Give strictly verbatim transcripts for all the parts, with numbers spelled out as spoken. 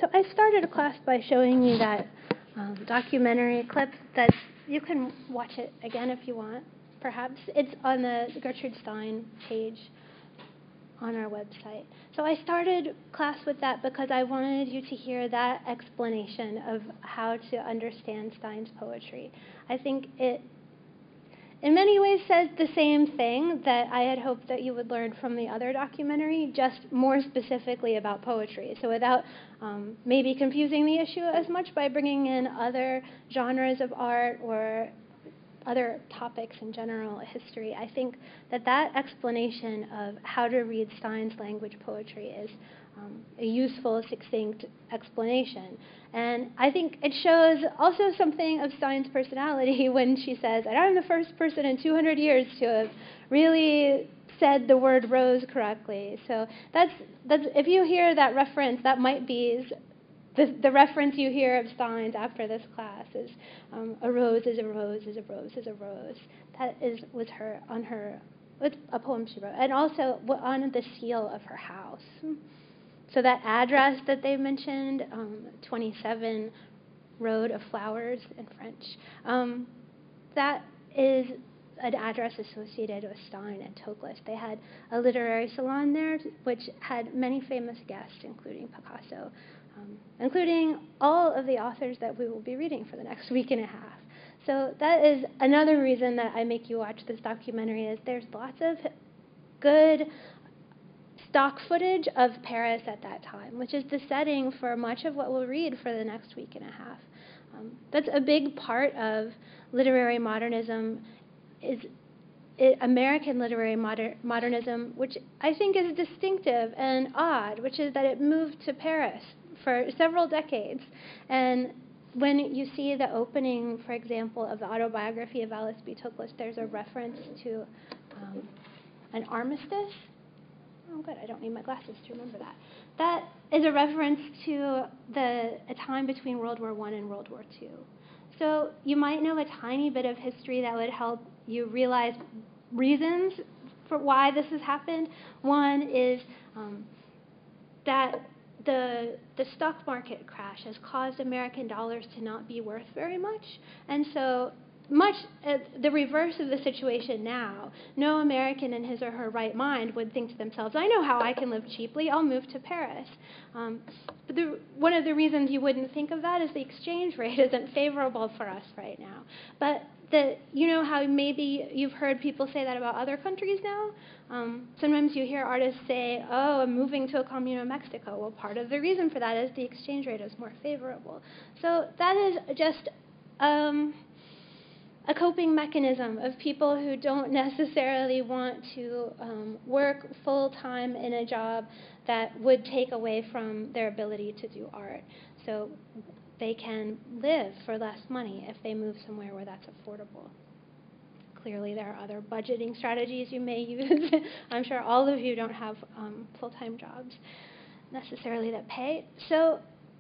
So I started a class by showing you that um, documentary clip that you can watch it again if you want, perhaps. It's on the Gertrude Stein page on our website. So I started class with that because I wanted you to hear that explanation of how to understand Stein's poetry. I think it, in many ways, says the same thing that I had hoped that you would learn from the other documentary, just more specifically about poetry. So without um, maybe confusing the issue as much by bringing in other genres of art or other topics in general history, I think that that explanation of how to read Stein's language poetry is um, a useful, succinct explanation. And I think it shows also something of Stein's personality when she says, I'm the first person in two hundred years to have really said the word rose correctly. So that's, that's if you hear that reference, that might be The, the reference you hear of Stein's after this class is um, a rose is a rose is a rose is a rose. That is was her on her with a poem she wrote, and also on the seal of her house. So that address that they mentioned, um, twenty-seven Road of Flowers in French, um, that is an address associated with Stein and Toklas. They had a literary salon there, which had many famous guests, including Picasso. Um, including all of the authors that we will be reading for the next week and a half. So that is another reason that I make you watch this documentary, is there's lots of good stock footage of Paris at that time, which is the setting for much of what we'll read for the next week and a half. Um, that's a big part of literary modernism, is it, American literary moder- modernism, which I think is distinctive and odd, which is that it moved to Paris for several decades. And when you see the opening, for example, of the autobiography of Alice B. Toklas, there's a reference to um, an armistice. Oh, good, I don't need my glasses to remember that. That is a reference to the a time between World War One and World War Two. So you might know a tiny bit of history that would help you realize reasons for why this has happened. One is um, that the the stock market crash has caused American dollars to not be worth very much. And so much uh, the reverse of the situation now, no American in his or her right mind would think to themselves, I know how I can live cheaply, I'll move to Paris. Um, but the, one of the reasons you wouldn't think of that is the exchange rate isn't favorable for us right now. But the, you know how maybe you've heard people say that about other countries now? Um, sometimes you hear artists say, oh, I'm moving to a commune of Mexico. Well, part of the reason for that is the exchange rate is more favorable. So that is just um, a coping mechanism of people who don't necessarily want to um, work full-time in a job that would take away from their ability to do art. So they can live for less money if they move somewhere where that's affordable. Clearly, there are other budgeting strategies you may use. I'm sure all of you don't have um, full-time jobs necessarily that pay. So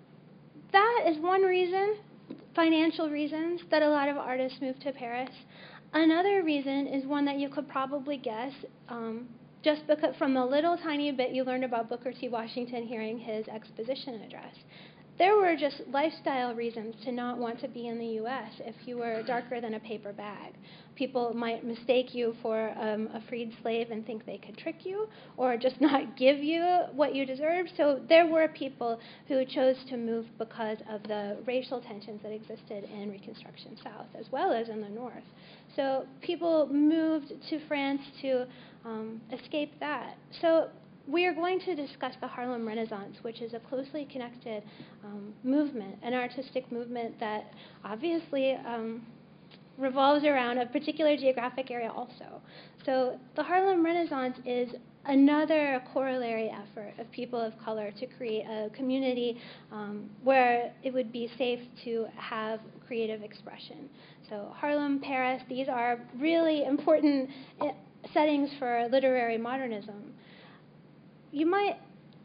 that is one reason, financial reasons, that a lot of artists move to Paris. Another reason is one that you could probably guess, um, just because from the little tiny bit you learned about Booker T. Washington hearing his exposition address. There were just lifestyle reasons to not want to be in the U S if you were darker than a paper bag. People might mistake you for um, a freed slave and think they could trick you or just not give you what you deserve. So there were people who chose to move because of the racial tensions that existed in Reconstruction South as well as in the North. So people moved to France to um, escape that. So we are going to discuss the Harlem Renaissance, which is a closely connected um, movement, an artistic movement that obviously um, revolves around a particular geographic area also. So the Harlem Renaissance is another corollary effort of people of color to create a community um, where it would be safe to have creative expression. So Harlem, Paris, these are really important settings for literary modernism. You might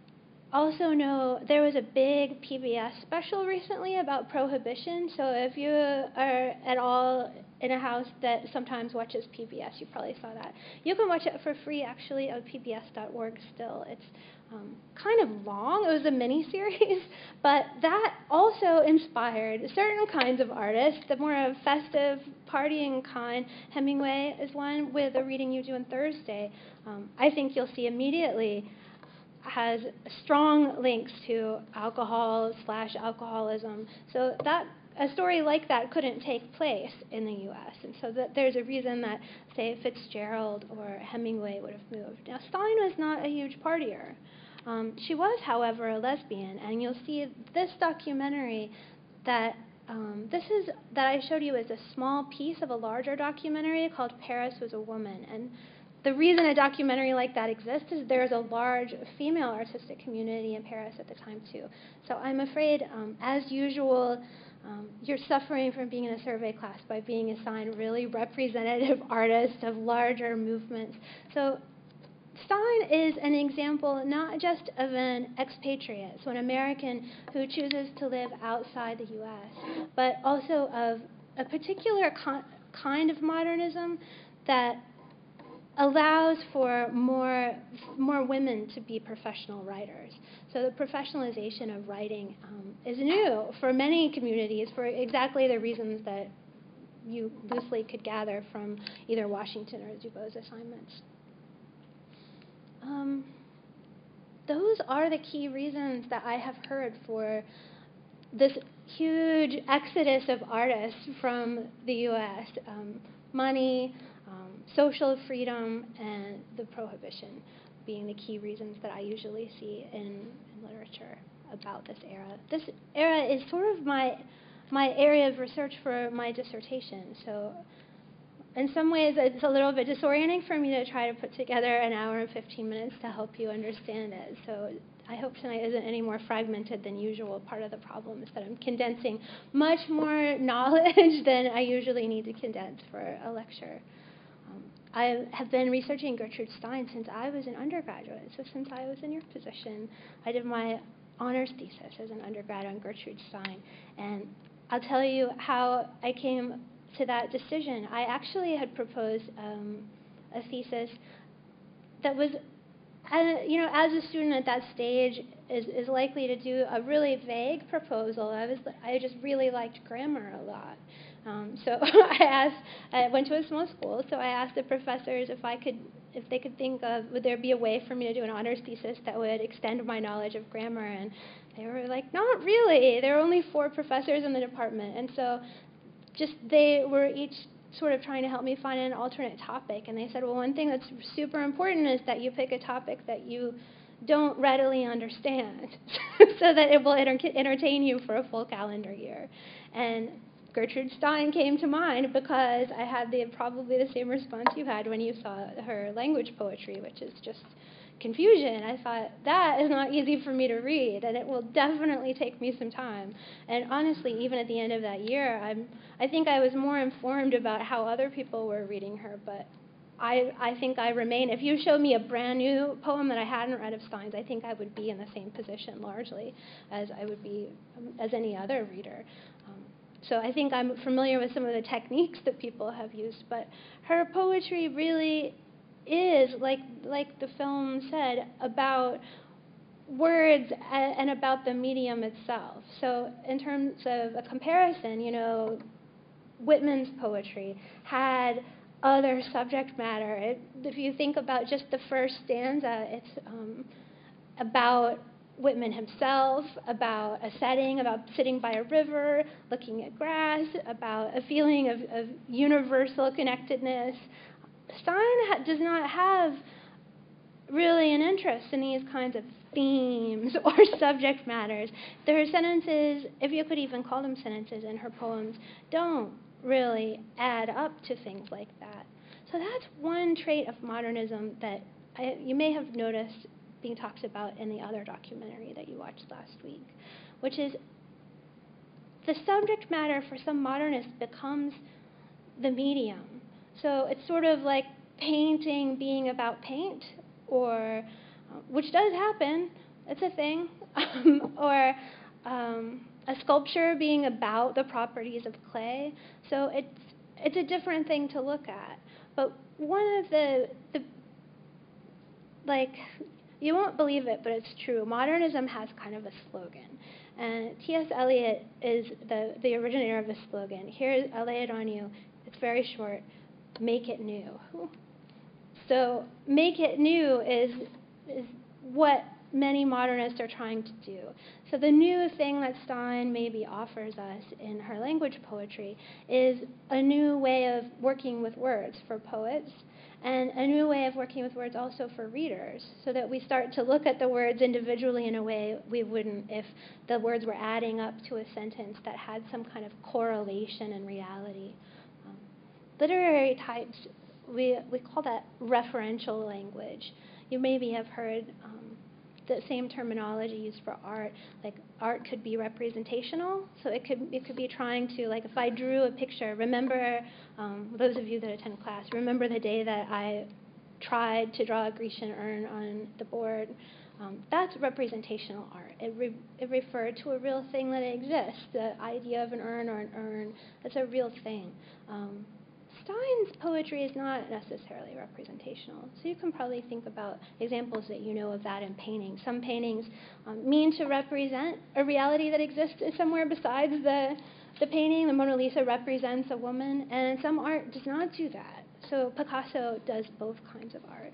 also know there was a big P B S special recently about prohibition. So if you are at all in a house that sometimes watches P B S. You probably saw that. You can watch it for free, actually, on P B S dot org still. It's um, kind of long. It was a mini-series, but that also inspired certain kinds of artists, the more festive, partying kind. Hemingway is one with a reading you do on Thursday. Um, I think you'll see immediately has strong links to alcohol slash alcoholism. So that a story like that couldn't take place in the U S And so that there's a reason that, say, Fitzgerald or Hemingway would have moved. Now, Stein was not a huge partier. Um, she was, however, a lesbian, and you'll see this documentary that um, this is that I showed you is a small piece of a larger documentary called Paris Was a Woman. And the reason a documentary like that exists is there's a large female artistic community in Paris at the time, too. So I'm afraid, um, as usual, um, you're suffering from being in a survey class by being assigned really representative artists of larger movements. So Stein is an example not just of an expatriate, so an American who chooses to live outside the U S, but also of a particular con- kind of modernism that allows for more more women to be professional writers. So the professionalization of writing um, is new for many communities for exactly the reasons that you loosely could gather from either Washington or Dubos's assignments. Um, those are the key reasons that I have heard for this huge exodus of artists from the U S. Um, money, um, social freedom, and the prohibition being the key reasons that I usually see in, in literature about this era. This era is sort of my my area of research for my dissertation. So in some ways, it's a little bit disorienting for me to try to put together an hour and fifteen minutes to help you understand it. So I hope tonight isn't any more fragmented than usual. Part of the problem is that I'm condensing much more knowledge than I usually need to condense for a lecture. Um, I have been researching Gertrude Stein since I was an undergraduate, so since I was in your position. I did my honors thesis as an undergrad on Gertrude Stein, and I'll tell you how I came to that decision. I actually had proposed um, a thesis that was, uh, you know, as a student at that stage is, is likely to do a really vague proposal. I was, I just really liked grammar a lot. Um, so I asked, I went to a small school, so I asked the professors if I could, if they could think of, would there be a way for me to do an honors thesis that would extend my knowledge of grammar? And they were like, not really. There are only four professors in the department, and so just they were each sort of trying to help me find an alternate topic. And they said, well, one thing that's super important is that you pick a topic that you don't readily understand so that it will enter- entertain you for a full calendar year. And Gertrude Stein came to mind because I had the probably the same response you had when you saw her language poetry, which is just confusion. I thought, that is not easy for me to read, and it will definitely take me some time. And honestly, even at the end of that year, I'm, I think I was more informed about how other people were reading her, but I, I think I remain. If you showed me a brand new poem that I hadn't read of Stein's, I think I would be in the same position largely as I would be um, as any other reader. Um, so I think I'm familiar with some of the techniques that people have used, but her poetry really is, like like the film said, about words and about the medium itself. So in terms of a comparison, you know, Whitman's poetry had other subject matter. It, if you think about just the first stanza, it's um, about Whitman himself, about a setting, about sitting by a river, looking at grass, about a feeling of, of universal connectedness. Stein ha- does not have really an interest in these kinds of themes or subject matters. Her sentences, if you could even call them sentences in her poems, don't really add up to things like that. So that's one trait of modernism that I, you may have noticed being talked about in the other documentary that you watched last week, which is the subject matter for some modernists becomes the medium. So it's sort of like painting being about paint, or uh, which does happen, it's a thing, um, or um, a sculpture being about the properties of clay. So it's it's a different thing to look at. But one of the, the like, you won't believe it, but it's true. Modernism has kind of a slogan. And T S Eliot is the, the originator of the slogan. Here, I'll lay it on you. It's very short. Make it new. So make it new is, is what many modernists are trying to do. So the new thing that Stein maybe offers us in her language poetry is a new way of working with words for poets, and a new way of working with words also for readers, so that we start to look at the words individually in a way we wouldn't if the words were adding up to a sentence that had some kind of correlation in reality. Um, literary types, we, we call that referential language. You maybe have heard um, the same terminology used for art. Like, art could be representational, so it could it could be trying to, like, if I drew a picture, remember, um, those of you that attend class, remember the day that I tried to draw a Grecian urn on the board. Um, that's representational art. It, re it referred to a real thing that exists. The idea of an urn or an urn, that's a real thing. Um, Stein's poetry is not necessarily representational, so you can probably think about examples that you know of that in painting. Some paintings um, mean to represent a reality that exists somewhere besides the, the painting. The Mona Lisa represents a woman, and some art does not do that. So Picasso does both kinds of art.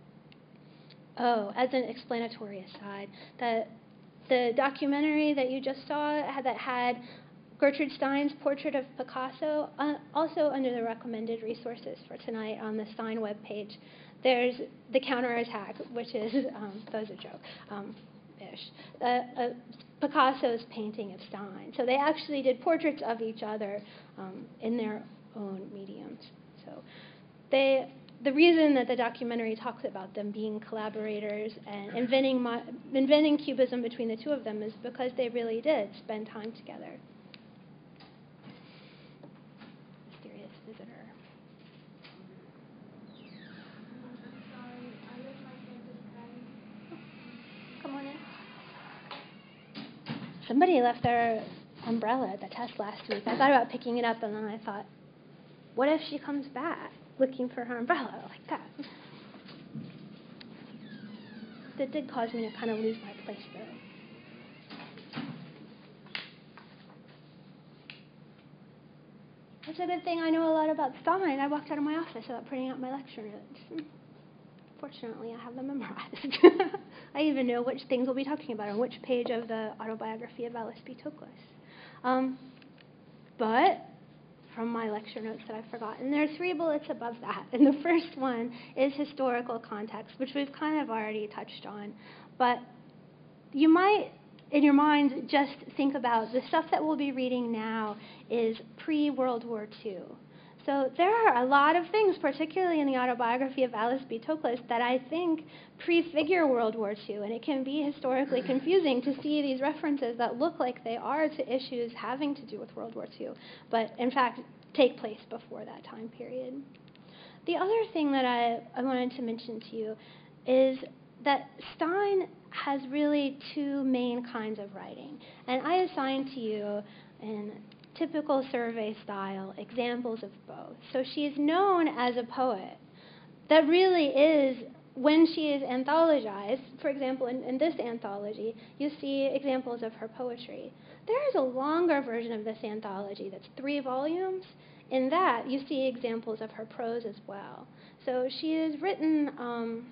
Oh, as an explanatory aside, that the documentary that you just saw had, that had Gertrude Stein's portrait of Picasso, uh, also under the recommended resources for tonight on the Stein webpage, there's The Counterattack, which is, um, that was a joke, um, ish, uh, uh, Picasso's painting of Stein. So they actually did portraits of each other um, in their own mediums. So they, the reason that the documentary talks about them being collaborators and inventing, mo inventing Cubism between the two of them is because they really did spend time together. Visitor. Come on in. Somebody left their umbrella at the test last week. I thought about picking it up, and then I thought, what if she comes back looking for her umbrella like that? That did cause me to kind of lose my place, though. That's a good thing I know a lot about Stein. I walked out of my office without printing out my lecture notes. Fortunately, I have them memorized. I even know which things we'll be talking about on which page of the autobiography of Alice B. Toklas. Um, but from my lecture notes that I've forgotten, there are three bullets above that. And the first one is historical context, which we've kind of already touched on. But you might, in your mind, just think about the stuff that we'll be reading now is pre-World War Two. So there are a lot of things, particularly in the autobiography of Alice B. Toklas, that I think prefigure World War Two, and it can be historically confusing to see these references that look like they are to issues having to do with World War Two, but in fact take place before that time period. The other thing that I, I wanted to mention to you is that Stein has really two main kinds of writing, and I assigned to you in typical survey style examples of both. So she is known as a poet. That really is, when she is anthologized, for example, in, in this anthology, you see examples of her poetry. There is a longer version of this anthology that's three volumes. In that, you see examples of her prose as well. So she has written um,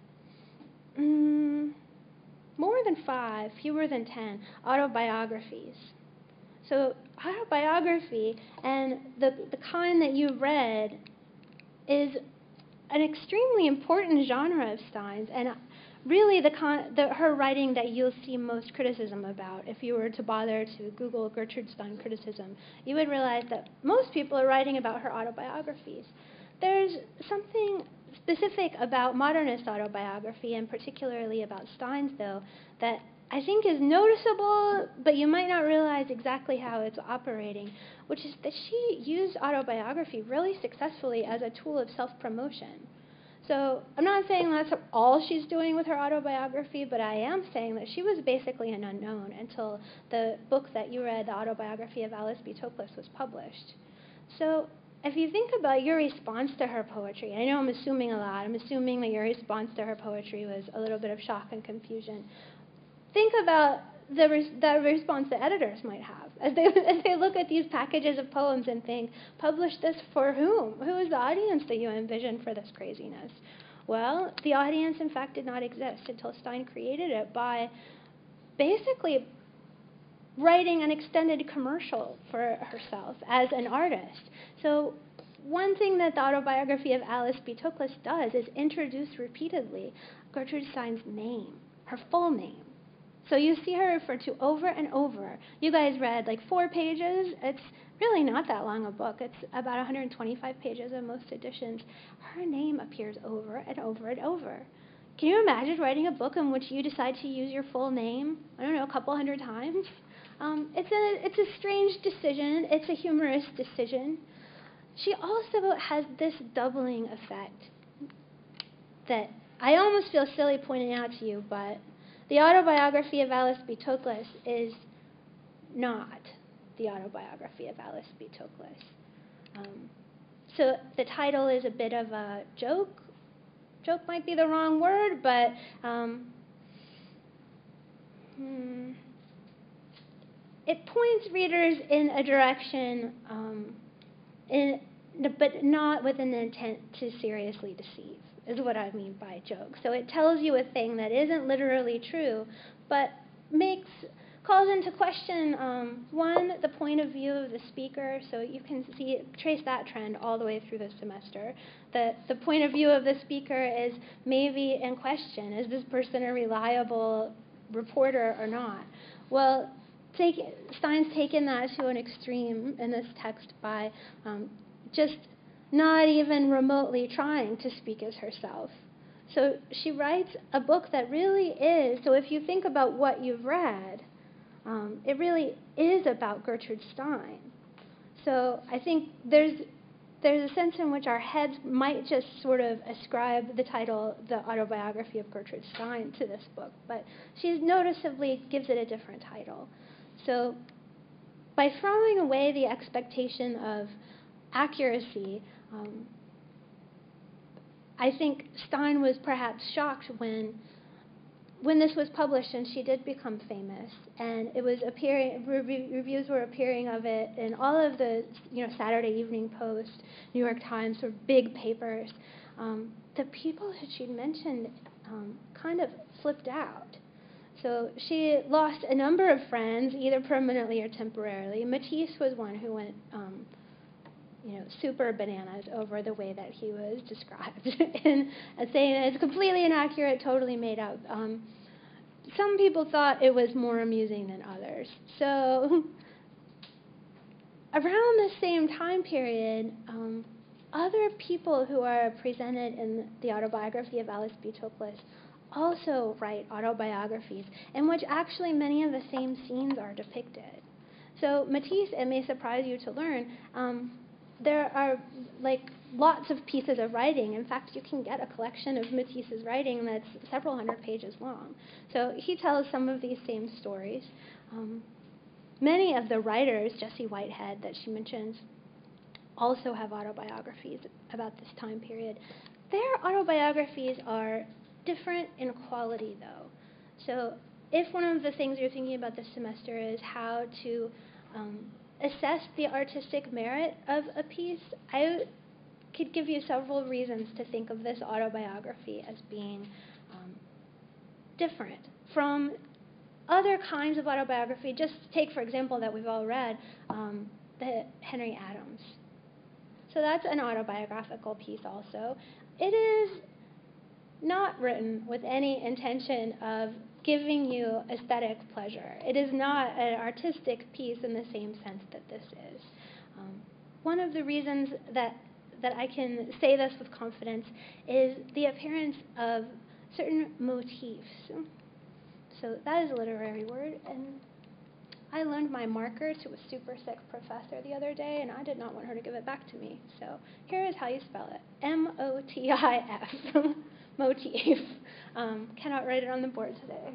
mm, more than five, fewer than ten, autobiographies. So autobiography, and the, the kind that you read, is an extremely important genre of Stein's, and really the, con the her writing that you'll see most criticism about. If you were to bother to Google Gertrude Stein criticism, you would realize that most people are writing about her autobiographies. There's something specific about modernist autobiography, and particularly about Stein's, though, that I think is noticeable, but you might not realize exactly how it's operating, which is that she used autobiography really successfully as a tool of self-promotion. So I'm not saying that's all she's doing with her autobiography, but I am saying that she was basically an unknown until the book that you read, The Autobiography of Alice B. Toklas, was published. So if you think about your response to her poetry, I know I'm assuming a lot. I'm assuming that your response to her poetry was a little bit of shock and confusion. Think about the, res- the response that editors might have as they, as they look at these packages of poems and think, publish this for whom? Who is the audience that you envisioned for this craziness? Well, the audience, in fact, did not exist until Stein created it by basically writing an extended commercial for herself as an artist. So one thing that the autobiography of Alice B. Toklas does is introduce repeatedly Gertrude Stein's name, her full name. So you see her referred to over and over. You guys read like four pages. It's really not that long a book. It's about one hundred twenty-five pages in most editions. Her name appears over and over and over. Can you imagine writing a book in which you decide to use your full name, I don't know, a couple hundred times? Um, it's a it's a strange decision. It's a humorous decision. She also has this doubling effect that I almost feel silly pointing out to you, but the autobiography of Alice B. Toklas is not the autobiography of Alice B. Toklas. Um, so the title is a bit of a joke. Joke might be the wrong word, but um, hmm, it points readers in a direction, um, in, but not with an intent to seriously deceive, is what I mean by joke. So it tells you a thing that isn't literally true, but makes calls into question, um, one, the point of view of the speaker. So you can see trace that trend all the way through the semester. The the point of view of the speaker is maybe in question. Is this person a reliable reporter or not? Well, take, Stein's taken that to an extreme in this text by um, just not even remotely trying to speak as herself. So she writes a book that really is, so if you think about what you've read, um, it really is about Gertrude Stein. So I think there's there's a sense in which our heads might just sort of ascribe the title, The Autobiography of Gertrude Stein, to this book, but she noticeably gives it a different title. So by throwing away the expectation of accuracy, um, I think Stein was perhaps shocked when when this was published and she did become famous, and it was appearing, re- reviews were appearing of it in all of the, you know, Saturday Evening Post, New York Times, or big papers. Um, the people that she'd mentioned um, kind of flipped out. So she lost a number of friends, either permanently or temporarily. Matisse was one who went, um, you know, super bananas over the way that he was described, and saying that it's completely inaccurate, totally made up. Um, some people thought it was more amusing than others. So around the same time period, um, other people who are presented in the autobiography of Alice B. Toklas also write autobiographies in which actually many of the same scenes are depicted. So Matisse, it may surprise you to learn, um, there are like lots of pieces of writing. In fact, you can get a collection of Matisse's writing that's several hundred pages long. So he tells some of these same stories. Um, many of the writers, Jessie Whitehead that she mentions, also have autobiographies about this time period. Their autobiographies are different in quality, though. So if one of the things you're thinking about this semester is how to um, assess the artistic merit of a piece, I could give you several reasons to think of this autobiography as being um, different from other kinds of autobiography. Just take, for example, that we've all read, um, the Henry Adams. So that's an autobiographical piece also. It is not written with any intention of giving you aesthetic pleasure. It is not an artistic piece in the same sense that this is. Um, one of the reasons that that I can say this with confidence is the appearance of certain motifs. So that is a literary word, and I loaned my marker to a super sick professor the other day, and I did not want her to give it back to me. So here is how you spell it. M O T I F. Motif. Um, cannot write it on the board today.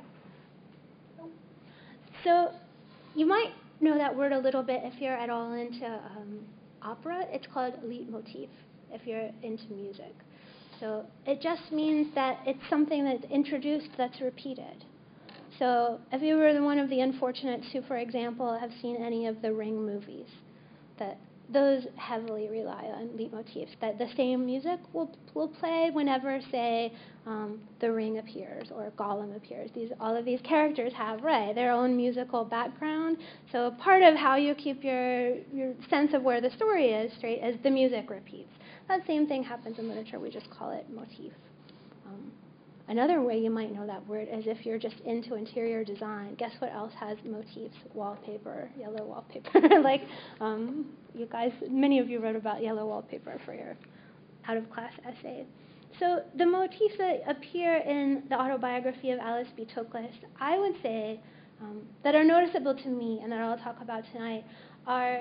So you might know that word a little bit if you're at all into um, opera, it's called leitmotif, if you're into music. So it just means that it's something that's introduced that's repeated. So if you were one of the unfortunates who, for example, have seen any of the Ring movies, that those heavily rely on leitmotifs, that the same music will will play whenever, say, um, the Ring appears or Gollum appears. These all of these characters have, right, their own musical background. So part of how you keep your your sense of where the story is straight is the music repeats. That same thing happens in literature. We just call it motif. Um, Another way you might know that word is if you're just into interior design. Guess what else has motifs? Wallpaper, yellow wallpaper. like um, you guys, many of you wrote about yellow wallpaper for your out-of-class essay. So the motifs that appear in the autobiography of Alice B. Toklas, I would say, um, that are noticeable to me and that I'll talk about tonight, are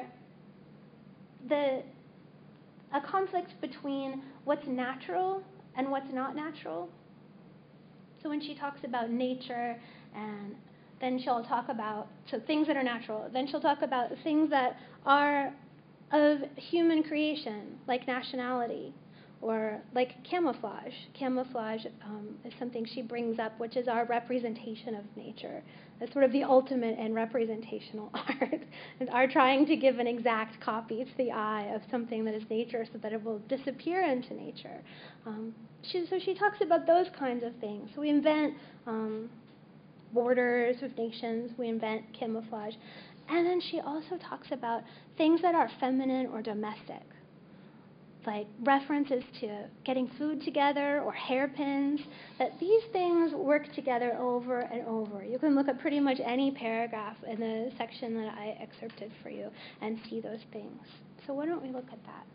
the a conflict between what's natural and what's not natural. So when she talks about nature, and then she'll talk about, so things that are natural, then she'll talk about things that are of human creation, like nationality, or like camouflage. Camouflage um, is something she brings up, which is our representation of nature. It's sort of the ultimate in representational art. It's our trying to give an exact copy to the eye of something that is nature so that it will disappear into nature. Um, she, so she talks about those kinds of things. So we invent um, borders of nations. We invent camouflage. And then she also talks about things that are feminine or domestic, like references to getting food together or hairpins, that these things work together over and over. You can look at pretty much any paragraph in the section that I excerpted for you and see those things. So why don't we look at that?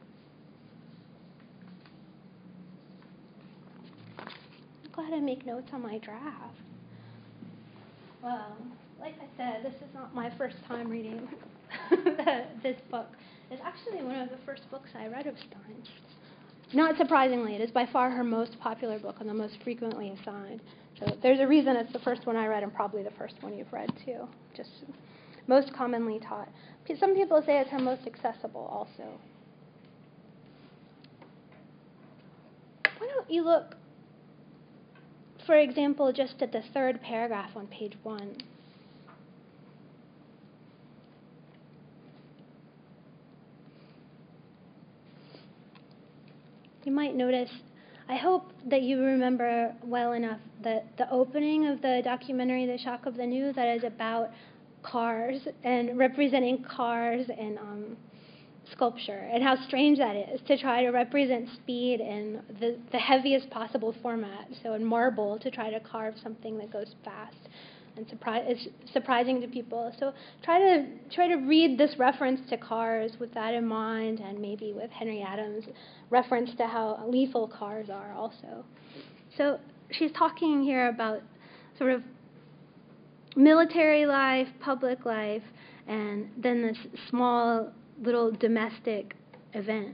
Go ahead and make notes on my draft. Well, like I said, this is not my first time reading this book. It's actually one of the first books I read of Stein's. Not surprisingly, it is by far her most popular book and the most frequently assigned. So there's a reason it's the first one I read and probably the first one you've read too. Just most commonly taught. Some people say it's her most accessible also. Why don't you look, for example, just at the third paragraph on page one. You might notice, I hope that you remember well enough that the opening of the documentary, The Shock of the New, that is about cars and representing cars and um, sculpture, and how strange that is to try to represent speed in the, the heaviest possible format, so in marble, to try to carve something that goes fast. And surprise, it's surprising to people. So try to try to read this reference to cars with that in mind, and maybe with Henry Adams' reference to how lethal cars are also. So she's talking here about sort of military life, public life, and then this small little domestic event.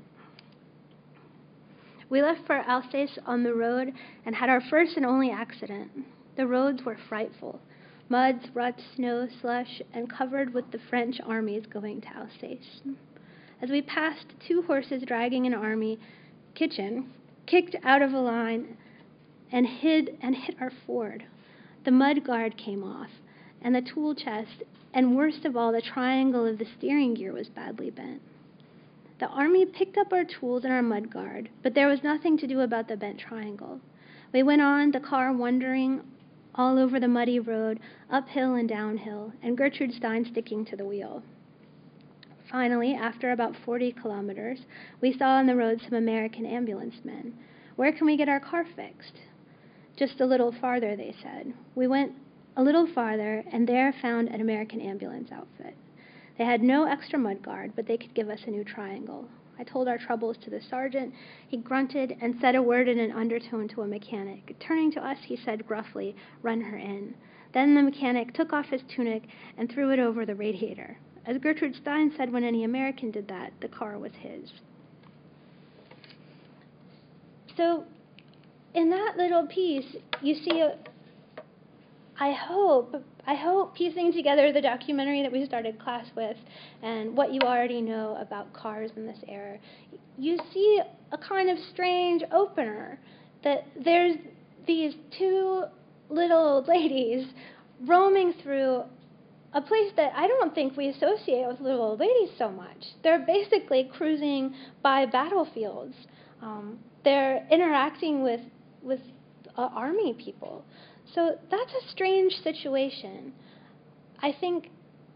We left for Alsace on the road and had our first and only accident. The roads were frightful. Muds, ruts, snow, slush, and covered with the French armies going to Alsace. As we passed two horses dragging an army kitchen, kicked out of a line and hid and hit our ford. The mud guard came off, and the tool chest, and worst of all, the triangle of the steering gear was badly bent. The army picked up our tools and our mud guard, but there was nothing to do about the bent triangle. We went on, the car wandering all over the muddy road, uphill and downhill, and Gertrude Stein sticking to the wheel. Finally, after about forty kilometers, we saw on the road some American ambulance men. Where can we get our car fixed? Just a little farther, they said. We went a little farther, and there found an American ambulance outfit. They had no extra mudguard, but they could give us a new triangle. I told our troubles to the sergeant. He grunted and said a word in an undertone to a mechanic. Turning to us, he said gruffly, "Run her in." Then the mechanic took off his tunic and threw it over the radiator. As Gertrude Stein said, when any American did that, the car was his. So in that little piece, you see, a, I hope, I hope piecing together the documentary that we started class with and what you already know about cars in this era, you see a kind of strange opener, that there's these two little old ladies roaming through a place that I don't think we associate with little old ladies so much. They're basically cruising by battlefields. Um, they're interacting with, with uh, army people. So that's a strange situation. I think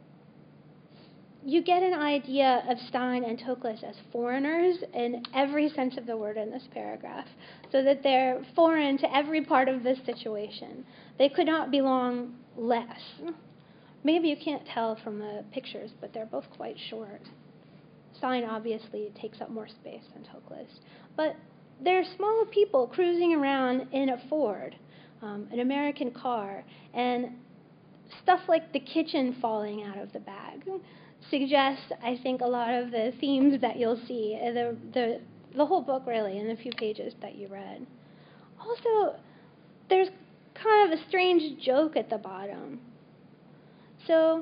you get an idea of Stein and Toklas as foreigners in every sense of the word in this paragraph, so that they're foreign to every part of this situation. They could not belong less. Maybe you can't tell from the pictures, but they're both quite short. Stein obviously takes up more space than Toklas. But they're small people cruising around in a Ford, um, an American car, and stuff like the kitchen falling out of the bag suggests, I think, a lot of the themes that you'll see, uh, the, the, the whole book really, in the few pages that you read. Also, there's kind of a strange joke at the bottom. So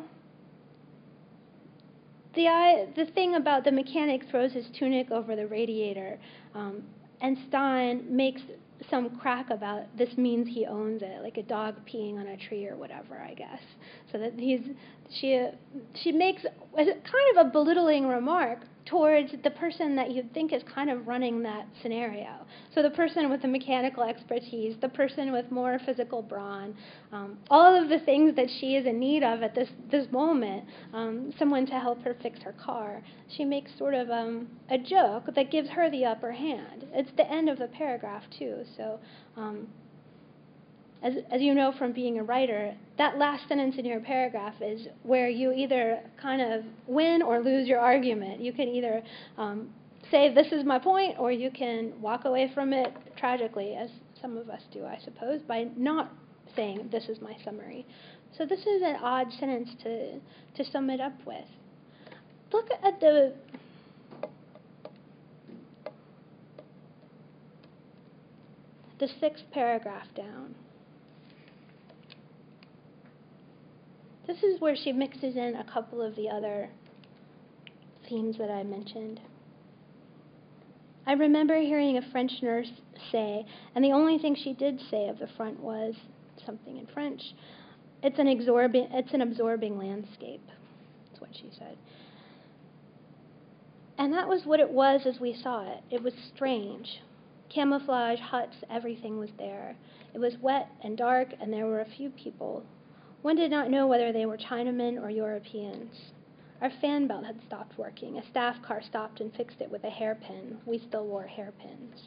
the, uh, the thing about the mechanic throws his tunic over the radiator, um, and Stein makes some crack about this means he owns it, like a dog peeing on a tree or whatever, I guess. So that he's, she, she makes a, kind of a belittling remark towards the person that you'd think is kind of running that scenario. So the person with the mechanical expertise, the person with more physical brawn, um, all of the things that she is in need of at this, this moment, um, someone to help her fix her car. She makes sort of um, a joke that gives her the upper hand. It's the end of the paragraph, too. So um, as, as you know from being a writer, that last sentence in your paragraph is where you either kind of win or lose your argument. You can either um, say, this is my point, or you can walk away from it tragically, as some of us do, I suppose, by not saying, this is my summary. So this is an odd sentence to, to sum it up with. Look at the the sixth paragraph down. This is where she mixes in a couple of the other themes that I mentioned. I remember hearing a French nurse say, and the only thing she did say of the front was something in French, it's an absorbing, it's an absorbing landscape. That's what she said. And that was what it was as we saw it. It was strange. Camouflage, huts, everything was there. It was wet and dark, and there were a few people. One did not know whether they were Chinamen or Europeans. Our fan belt had stopped working. A staff car stopped and fixed it with a hairpin. We still wore hairpins.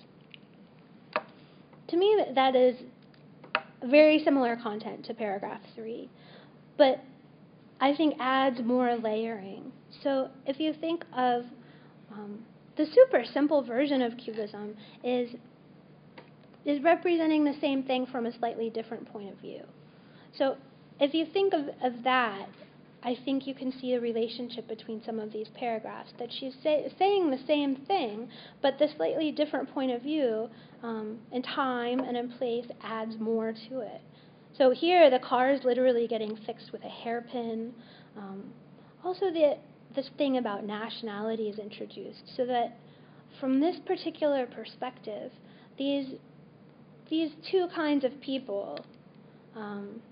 To me, that is very similar content to paragraph three, but I think adds more layering. So if you think of um, the super simple version of Cubism is, is representing the same thing from a slightly different point of view. So if you think of, of that, I think you can see a relationship between some of these paragraphs, that she's say, saying the same thing, but the slightly different point of view um, in time and in place adds more to it. So here, the car is literally getting fixed with a hairpin. Um, also, the, this thing about nationality is introduced, so that from this particular perspective, these, these two kinds of people, um,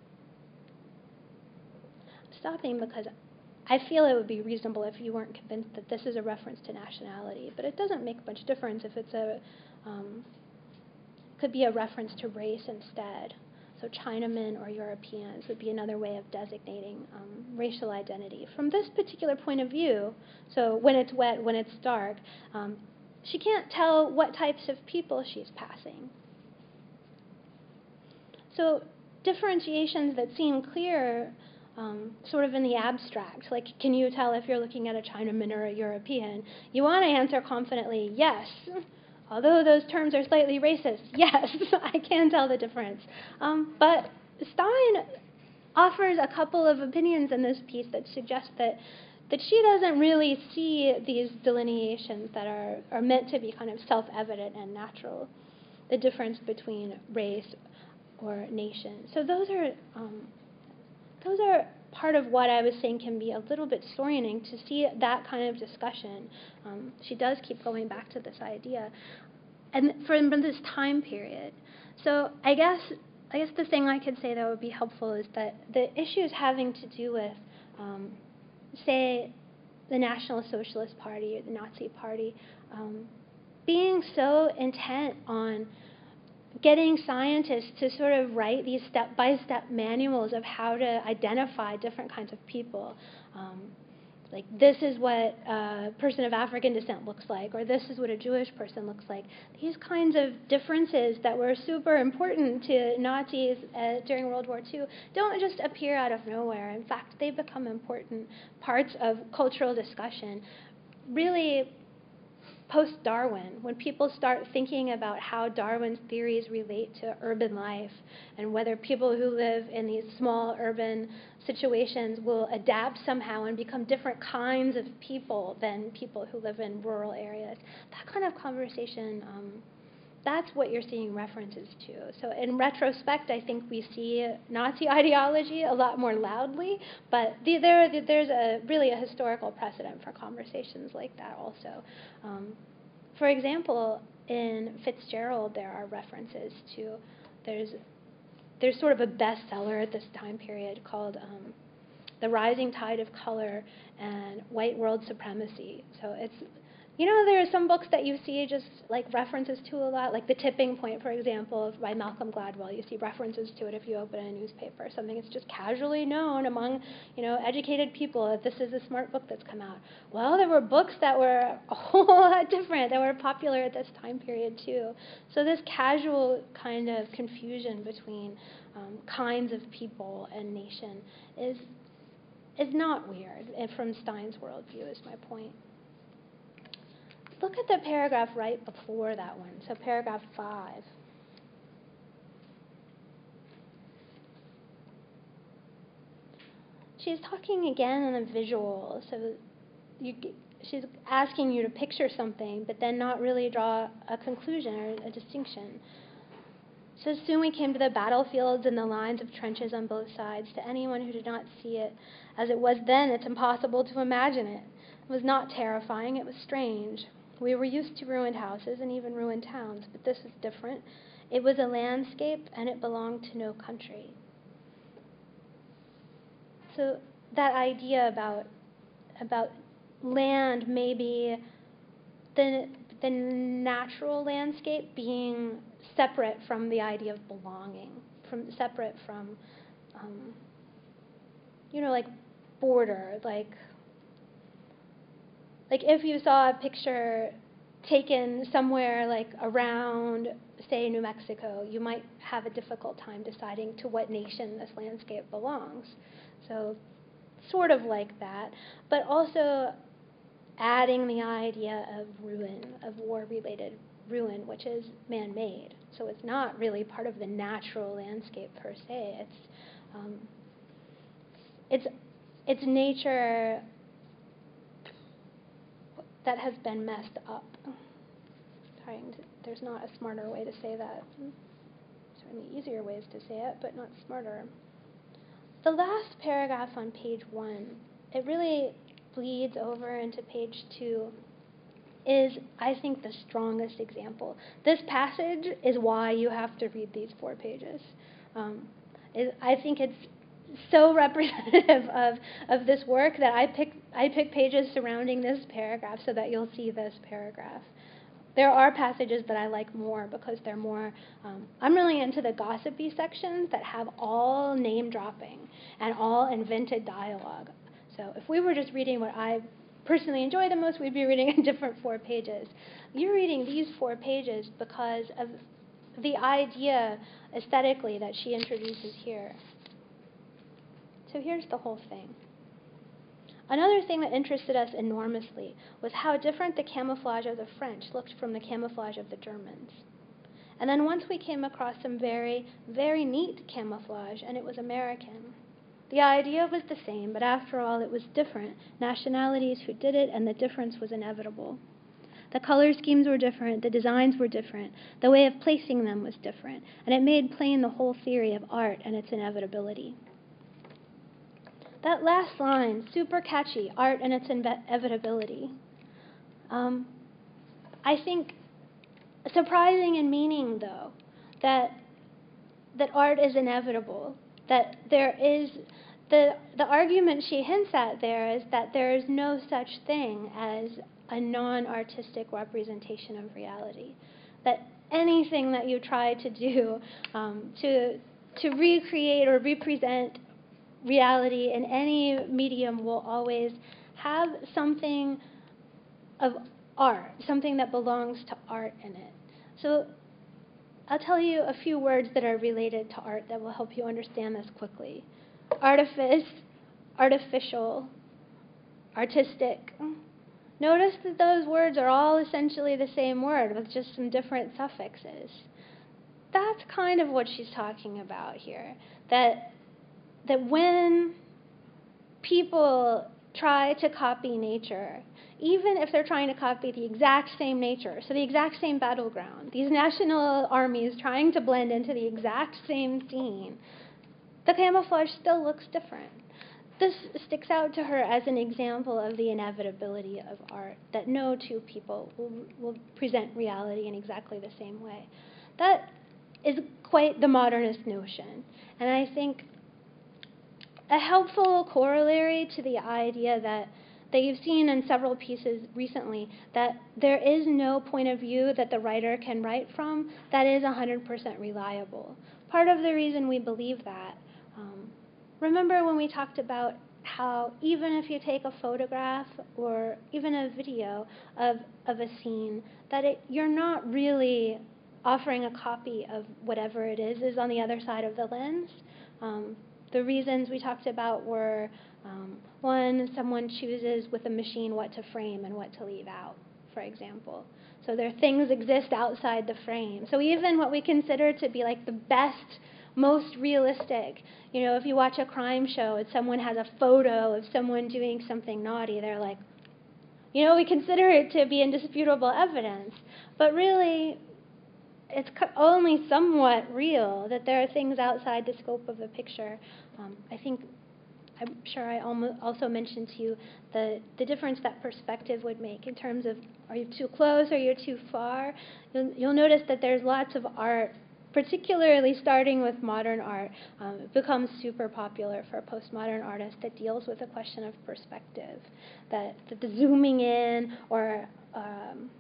stopping because I feel it would be reasonable if you weren't convinced that this is a reference to nationality, but it doesn't make much difference if it's a, um, could be a reference to race instead. So Chinamen or Europeans would be another way of designating um, racial identity. From this particular point of view, so when it's wet, when it's dark, um, she can't tell what types of people she's passing. So differentiations that seem clear Um, sort of in the abstract, like can you tell if you're looking at a Chinaman or a European? You want to answer confidently, yes. Although those terms are slightly racist, yes, I can tell the difference. Um, but Stein offers a couple of opinions in this piece that suggest that that she doesn't really see these delineations that are, are meant to be kind of self-evident and natural, the difference between race or nation. So those are um, those are part of what I was saying can be a little bit disorienting to see that kind of discussion. Um, she does keep going back to this idea, and from this time period. So I guess I guess the thing I could say that would be helpful is that the issues having to do with, um, say, the National Socialist Party or the Nazi Party, um, being so intent on getting scientists to sort of write these step-by-step manuals of how to identify different kinds of people. Um, like, this is what a person of African descent looks like, or this is what a Jewish person looks like. These kinds of differences that were super important to Nazis uh, during World War Two don't just appear out of nowhere. In fact, they become important parts of cultural discussion, really post-Darwin, when people start thinking about how Darwin's theories relate to urban life and whether people who live in these small urban situations will adapt somehow and become different kinds of people than people who live in rural areas. That kind of conversation, um, that's what you're seeing references to. So in retrospect, I think we see Nazi ideology a lot more loudly, but the, there, there's a, really a historical precedent for conversations like that also. Um, for example, in Fitzgerald, there are references to, there's, there's sort of a bestseller at this time period called um, The Rising Tide of Color and White World Supremacy. So it's, you know, there are some books that you see just like references to a lot, like The Tipping Point, for example, by Malcolm Gladwell. You see references to it if you open a newspaper, something that's just casually known among, you know, educated people that this is a smart book that's come out. Well, there were books that were a whole lot different, that were popular at this time period too. So this casual kind of confusion between um, kinds of people and nation is is not weird from Stein's worldview, is my point. Look at the paragraph right before that one, so paragraph five. She's talking again in a visual, so you, she's asking you to picture something, but then not really draw a conclusion or a distinction. So soon we came to the battlefields and the lines of trenches on both sides. To anyone who did not see it as it was then, it's impossible to imagine it. It was not terrifying, it was strange. We were used to ruined houses and even ruined towns, but this was different. It was a landscape, and it belonged to no country. So that idea about about land, maybe the the natural landscape being separate from the idea of belonging, from separate from, um, you know, like border, like. Like if you saw a picture taken somewhere like around, say, New Mexico, you might have a difficult time deciding to what nation this landscape belongs. So sort of like that, but also adding the idea of ruin, of war-related ruin, which is man-made. So it's not really part of the natural landscape per se. It's um, it's it's nature that has been messed up. Trying to, there's not a smarter way to say that. Certainly easier ways to say it, but not smarter. The last paragraph on page one, it really bleeds over into page two, is, I think, the strongest example. This passage is why you have to read these four pages. Um, it, I think it's so representative of, of this work that I pick I pick pages surrounding this paragraph so that you'll see this paragraph. There are passages that I like more because they're more, um, I'm really into the gossipy sections that have all name dropping and all invented dialogue. So if we were just reading what I personally enjoy the most, we'd be reading a different four pages. You're reading these four pages because of the idea aesthetically that she introduces here. So here's the whole thing. Another thing that interested us enormously was how different the camouflage of the French looked from the camouflage of the Germans. And then once we came across some very, very neat camouflage, and it was American. The idea was the same, but after all, it was different nationalities who did it, and the difference was inevitable. The color schemes were different, the designs were different, the way of placing them was different, and it made plain the whole theory of art and its inevitability. that last line, super catchy, art and its inevitability. Um, I think surprising in meaning, though, that that art is inevitable, that there is, the, the argument she hints at there is that there is no such thing as a non-artistic representation of reality, that anything that you try to do um, to, to recreate or represent reality in any medium will always have something of art, something that belongs to art in it. So I'll tell you a few words that are related to art that will help you understand this quickly. Artifice, artificial, artistic. Notice that those words are all essentially the same word with just some different suffixes. That's kind of what she's talking about here. That, that when people try to copy nature, even if they're trying to copy the exact same nature, so the exact same battleground, these national armies trying to blend into the exact same scene, the camouflage still looks different. This sticks out to her as an example of the inevitability of art, that no two people will, will present reality in exactly the same way. That is quite the modernist notion, and I think a helpful corollary to the idea that that you've seen in several pieces recently, that there is no point of view that the writer can write from that is one hundred percent reliable. Part of the reason we believe that, um, remember when we talked about how even if you take a photograph or even a video of, of a scene, that it, you're not really offering a copy of whatever it is is on the other side of the lens. Um, the reasons we talked about were Um, one, someone chooses with a machine what to frame and what to leave out, for example. So there things exist outside the frame. So even what we consider to be like the best, most realistic, you know, if you watch a crime show and someone has a photo of someone doing something naughty, they're like, you know, we consider it to be indisputable evidence. But really, it's only somewhat real that there are things outside the scope of the picture. Um, I think I'm sure I also mentioned to you the, the difference that perspective would make in terms of, are you too close or you're too far? You'll, you'll notice that there's lots of art, particularly starting with modern art. Um, it becomes super popular for a postmodern artist that deals with the question of perspective, that, that the zooming in or um,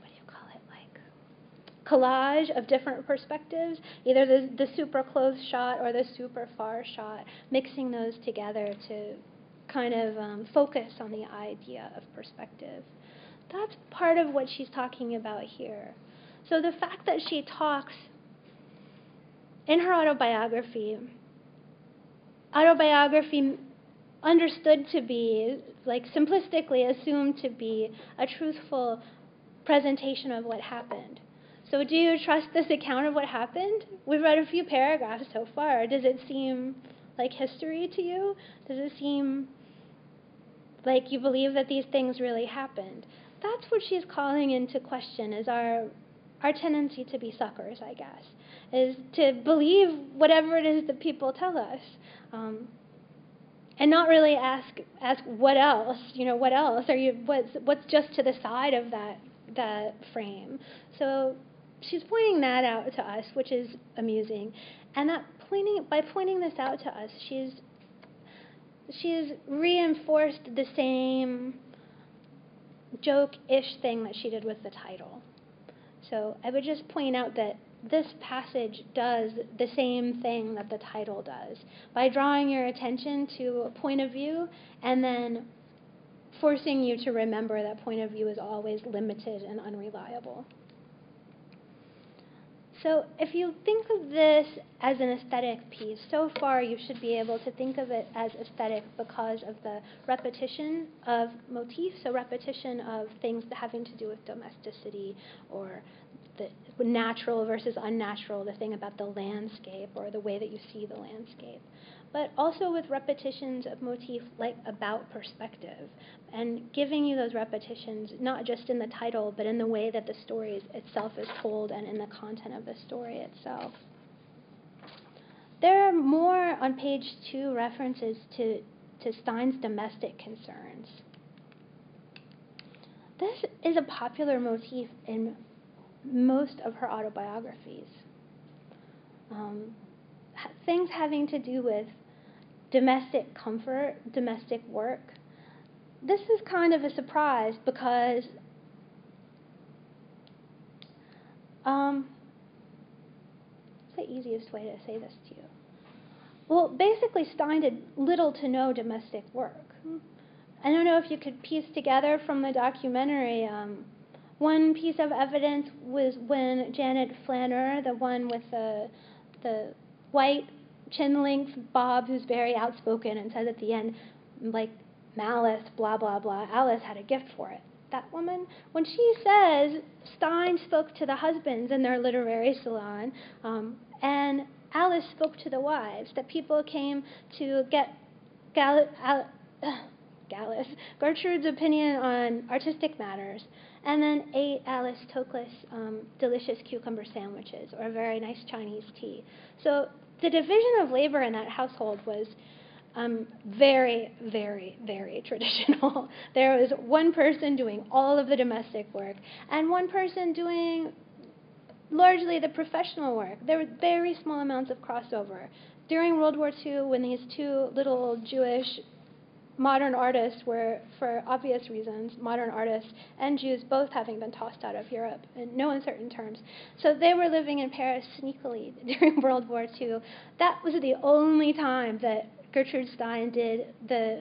collage of different perspectives, either the, the super close shot or the super far shot, mixing those together to kind of um, focus on the idea of perspective. That's part of what she's talking about here. So the fact that she talks in her autobiography, autobiography understood to be, like simplistically assumed to be, a truthful presentation of what happened. So do you trust this account of what happened? We've read a few paragraphs so far. Does it seem like history to you? Does it seem like you believe that these things really happened? That's what she's calling into question, is our our tendency to be suckers, I guess, is to believe whatever it is that people tell us, um, and not really ask ask what else, you know, what else are you, what's what's just to the side of that that frame. So she's pointing that out to us, which is amusing, and that pointing by pointing this out to us, she's she's reinforced the same joke-ish thing that she did with the title. So I would just point out that this passage does the same thing that the title does by drawing your attention to a point of view and then forcing you to remember that point of view is always limited and unreliable. So if you think of this as an aesthetic piece, so far you should be able to think of it as aesthetic because of the repetition of motifs, so repetition of things having to do with domesticity or the natural versus unnatural, the thing about the landscape or the way that you see the landscape. But also with repetitions of motif like about perspective, and giving you those repetitions not just in the title, but in the way that the story itself is told and in the content of the story itself. There are more on page two references to to Stein's domestic concerns. This is a popular motif in most of her autobiographies. Um, ha- things having to do with domestic comfort, domestic work. This is kind of a surprise because um, what's the easiest way to say this to you? Well, basically, Stein did little to no domestic work. I don't know if you could piece together from the documentary. Um, one piece of evidence was when Janet Flanner, the one with the the white chin length bob, who's very outspoken and says at the end, like, malice, blah, blah, blah, Alice had a gift for it. That woman, when she says Stein spoke to the husbands in their literary salon, um, and Alice spoke to the wives, that people came to get Gal- Al- Gallus, Gertrude's opinion on artistic matters, and then ate Alice Toklas' um, delicious cucumber sandwiches or a very nice Chinese tea. So the division of labor in that household was um, very, very, very traditional. There was one person doing all of the domestic work and one person doing largely the professional work. There were very small amounts of crossover. During World War Two, when these two little Jewish modern artists were, for obvious reasons, modern artists and Jews both having been tossed out of Europe in no uncertain terms. So they were living in Paris sneakily during World War Two. That was the only time that Gertrude Stein did the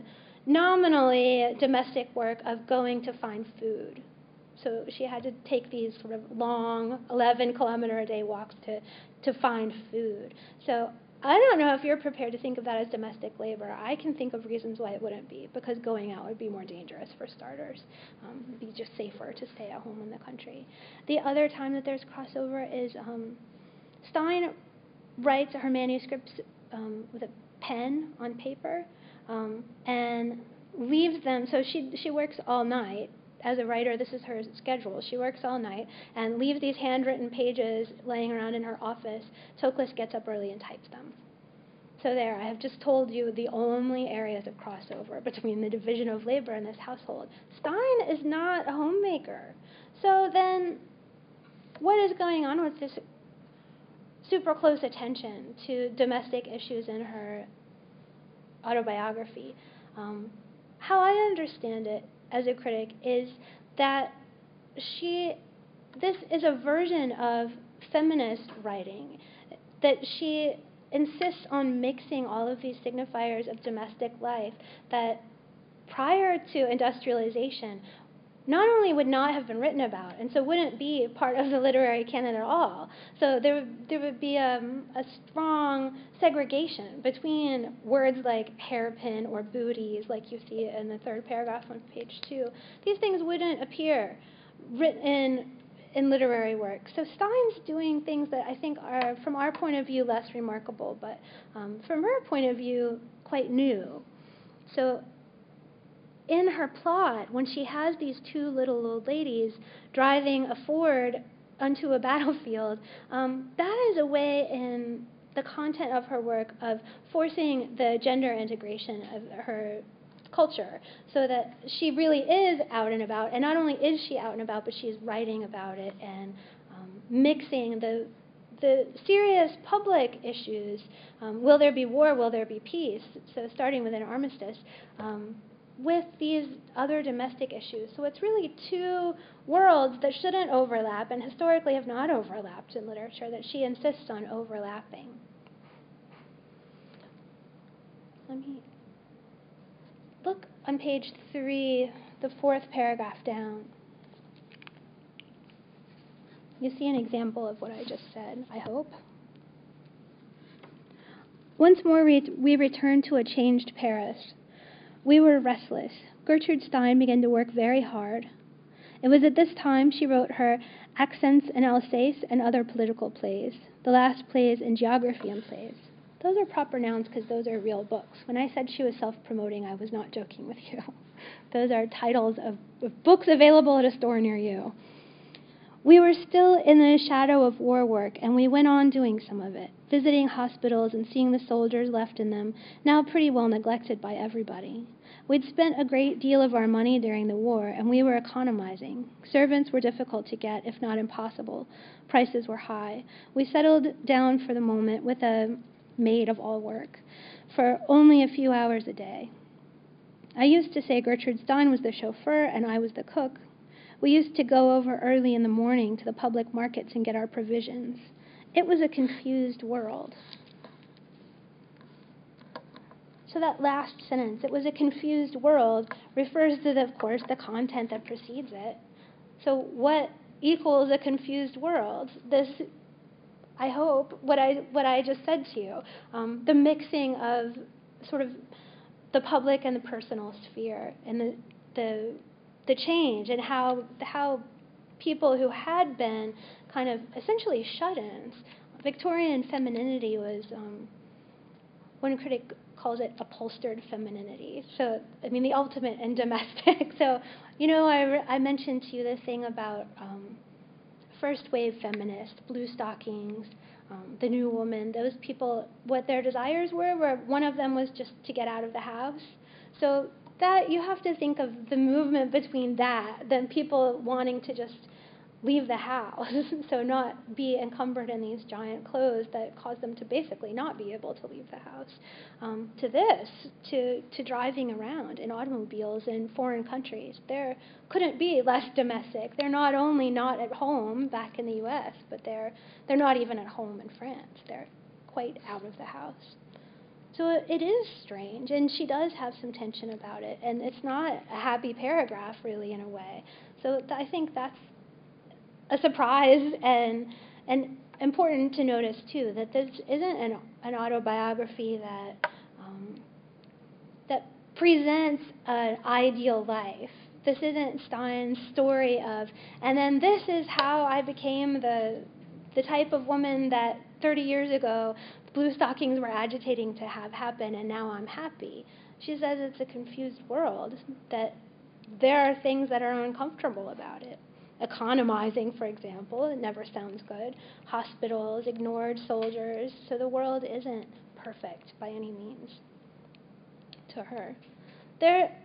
nominally domestic work of going to find food. So she had to take these sort of long eleven kilometer a day walks to, to find food. So I don't know if you're prepared to think of that as domestic labor. I can think of reasons why it wouldn't be, because going out would be more dangerous for starters. Um, it would be just safer to stay at home in the country. The other time that there's crossover is um, Stein writes her manuscripts um, with a pen on paper um, and leaves them. So she she works all night. As a writer, this is her schedule. She works all night and leaves these handwritten pages laying around in her office. Toklas gets up early and types them. So there, I have just told you the only areas of crossover between the division of labor in this household. Stein is not a homemaker. So then, what is going on with this super close attention to domestic issues in her autobiography? Um, how I understand it as a critic is that she, this is a version of feminist writing, that she insists on mixing all of these signifiers of domestic life that prior to industrialization not only would not have been written about, and so wouldn't be part of the literary canon at all. So there would, there would be um, a strong segregation between words like hairpin or booties, like you see in the third paragraph on page two. These things wouldn't appear written in, in literary work. So Stein's doing things that I think are, from our point of view, less remarkable, but um, from her point of view, quite new. So in her plot, when she has these two little old ladies driving a Ford onto a battlefield, um, that is a way in the content of her work of forcing the gender integration of her culture, so that she really is out and about, and not only is she out and about, but she's writing about it and um, mixing the the serious public issues. Um, will there be war? Will there be peace? So starting with an armistice. Um, with these other domestic issues. So it's really two worlds that shouldn't overlap and historically have not overlapped in literature that she insists on overlapping. Let me look on page three, the fourth paragraph down. You see an example of what I just said, I hope. Once more we, we returned to a changed Paris. We were restless. Gertrude Stein began to work very hard. It was at this time she wrote her Accents in Alsace and other political plays, the last plays in Geographian plays. Those are proper nouns because those are real books. When I said she was self-promoting, I was not joking with you. Those are titles of, of books available at a store near you. We were still in the shadow of war work, and we went on doing some of it, visiting hospitals and seeing the soldiers left in them, now pretty well neglected by everybody. We'd spent a great deal of our money during the war, and we were economizing. Servants were difficult to get, if not impossible. Prices were high. We settled down for the moment with a maid of all work for only a few hours a day. I used to say Gertrude Stein was the chauffeur and I was the cook. We used to go over early in the morning to the public markets and get our provisions. It was a confused world. So that last sentence, it was a confused world, refers to, the, of course, the content that precedes it. So what equals a confused world? This, I hope, what I what I just said to you, um, the mixing of sort of the public and the personal sphere, and the the the change, and how how people who had been kind of essentially shut-ins. Victorian femininity was, um, one critic calls it upholstered femininity. So, I mean, the ultimate and domestic. So, you know, I, re- I mentioned to you the thing about um, first wave feminists, blue stockings, um, the new woman, those people, what their desires were, where one of them was just to get out of the house. So that, you have to think of the movement between that, then people wanting to just leave the house, so not be encumbered in these giant clothes that cause them to basically not be able to leave the house, um, to this, to, to driving around in automobiles in foreign countries. There couldn't be less domestic. They're not only not at home back in the U S, but they're, they're not even at home in France. They're quite out of the house. So it is strange, and she does have some tension about it, and it's not a happy paragraph, really, in a way. So th- I think that's a surprise, and and important to notice, too, that this isn't an, an autobiography that um, that presents an ideal life. This isn't Stein's story of, and then this is how I became the the type of woman that thirty years ago blue stockings were agitating to have happen, and now I'm happy. She says it's a confused world, that there are things that are uncomfortable about it. Economizing, for example, it never sounds good. Hospitals, ignored soldiers. So the world isn't perfect by any means to her. There,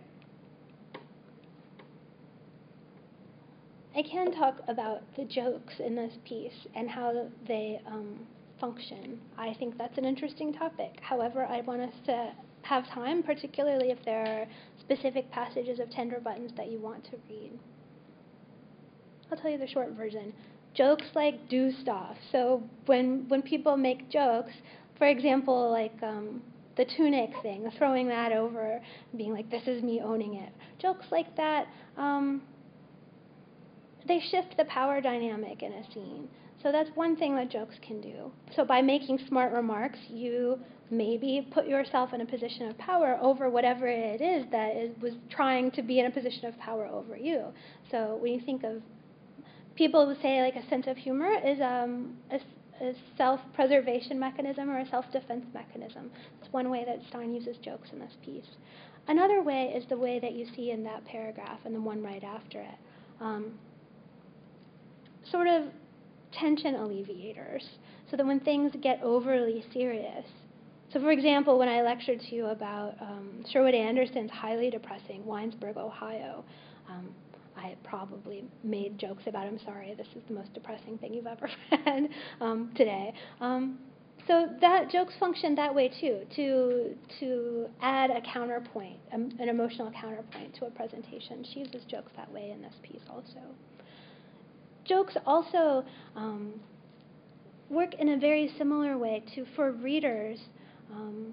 I can talk about the jokes in this piece and how they um, function. I think that's an interesting topic. However, I want us to have time, particularly if there are specific passages of Tender Buttons that you want to read. I'll tell you the short version. Jokes like do stuff. So when when people make jokes, for example, like um, the tunic thing, throwing that over, being like, this is me owning it. Jokes like that, um, they shift the power dynamic in a scene. So that's one thing that jokes can do. So by making smart remarks, you maybe put yourself in a position of power over whatever it is that is, was trying to be in a position of power over you. So when you think of people who say like a sense of humor is um, a, a self-preservation mechanism or a self-defense mechanism. It's one way that Stein uses jokes in this piece. Another way is the way that you see in that paragraph and the one right after it. Um, sort of tension alleviators, so that when things get overly serious. So for example, when I lectured to you about um, Sherwood Anderson's highly depressing Winesburg, Ohio, um, I probably made jokes about, I'm sorry, this is the most depressing thing you've ever read um, today. Um, so that jokes function that way too, to to add a counterpoint, um, an emotional counterpoint to a presentation. She uses jokes that way in this piece also. Jokes also um, work in a very similar way to, for readers, um,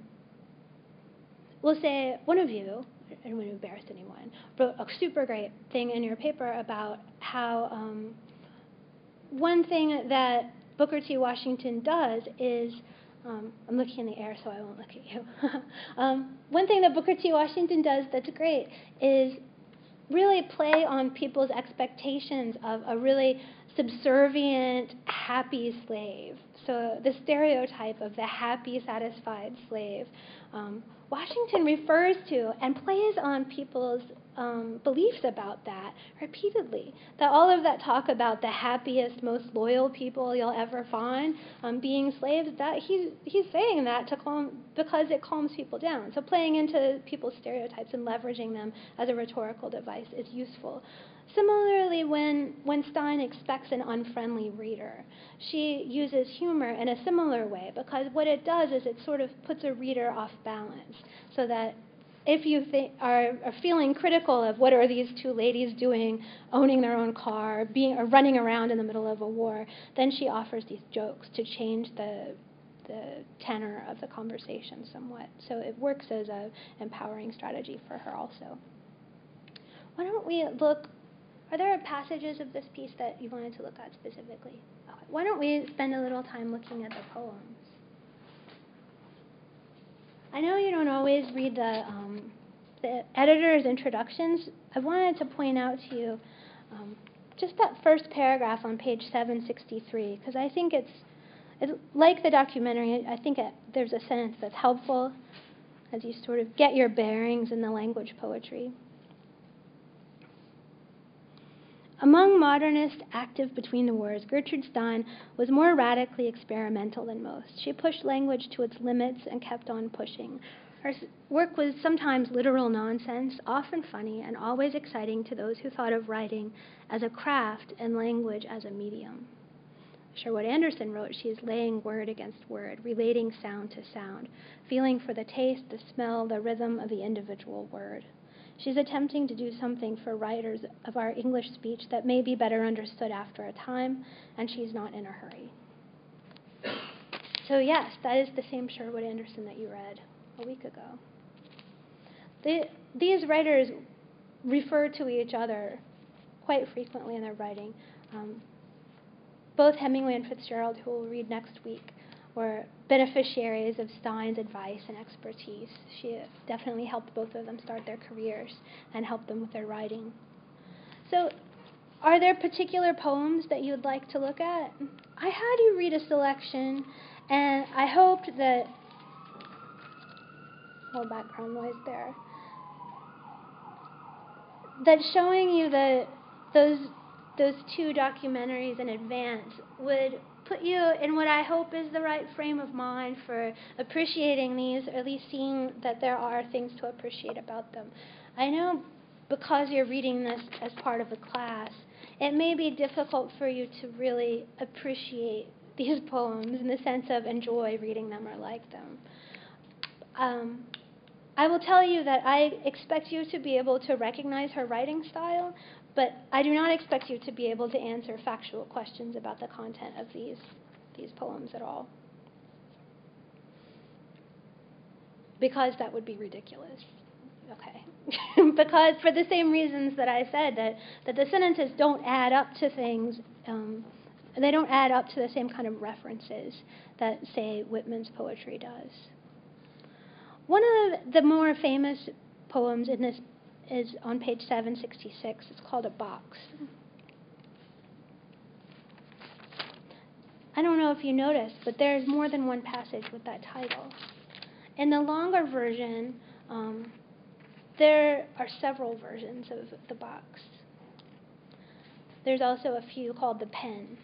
we'll say one of you, I don't want to embarrass anyone, wrote a super great thing in your paper about how um, one thing that Booker T. Washington does is, um, I'm looking in the air so I won't look at you. um, one thing that Booker T. Washington does that's great is really play on people's expectations of a really subservient, happy slave. So the stereotype of the happy, satisfied slave, um, Washington refers to and plays on people's um, beliefs about that repeatedly. That all of that talk about the happiest, most loyal people you'll ever find um, being slaves, that he's he's saying that to calm because it calms people down. So playing into people's stereotypes and leveraging them as a rhetorical device is useful. Similarly, when, when Stein expects an unfriendly reader, she uses humor in a similar way, because what it does is it sort of puts a reader off balance, so that if you think, are, are feeling critical of what are these two ladies doing, owning their own car, being or running around in the middle of a war, then she offers these jokes to change the the tenor of the conversation somewhat. So it works as an empowering strategy for her also. Why don't we look? Are there passages of this piece that you wanted to look at specifically? Okay. Why don't we spend a little time looking at the poems? I know you don't always read the, um, the editor's introductions. I wanted to point out to you um, just that first paragraph on page seven sixty-three, because I think it's, it's like the documentary. I think it, there's a sentence that's helpful as you sort of get your bearings in the language poetry. Among modernists active between the wars, Gertrude Stein was more radically experimental than most. She pushed language to its limits and kept on pushing. Her work was sometimes literal nonsense, often funny, and always exciting to those who thought of writing as a craft and language as a medium. Sherwood Anderson wrote, she is laying word against word, relating sound to sound, feeling for the taste, the smell, the rhythm of the individual word. She's attempting to do something for writers of our English speech that may be better understood after a time, and she's not in a hurry. So yes, that is the same Sherwood Anderson that you read a week ago. The, these writers refer to each other quite frequently in their writing. Um, both Hemingway and Fitzgerald, who we'll read next week, were beneficiaries of Stein's advice and expertise. She definitely helped both of them start their careers and helped them with their writing. So, are there particular poems that you'd like to look at? I had you read a selection, and I hoped that, no background noise there, that showing you the those those two documentaries in advance would put you in what I hope is the right frame of mind for appreciating these, or at least seeing that there are things to appreciate about them. I know because you're reading this as part of a class, it may be difficult for you to really appreciate these poems in the sense of enjoy reading them or like them. Um, I will tell you that I expect you to be able to recognize her writing style, but I do not expect you to be able to answer factual questions about the content of these, these poems at all, because that would be ridiculous. Okay. Because for the same reasons that I said, that, that the sentences don't add up to things, um, they don't add up to the same kind of references that, say, Whitman's poetry does. One of the more famous poems in this is on page seven sixty-six. It's called A Box. I don't know if you noticed, but there's more than one passage with that title. In the longer version, um, there are several versions of The Box. There's also a few called The Pen.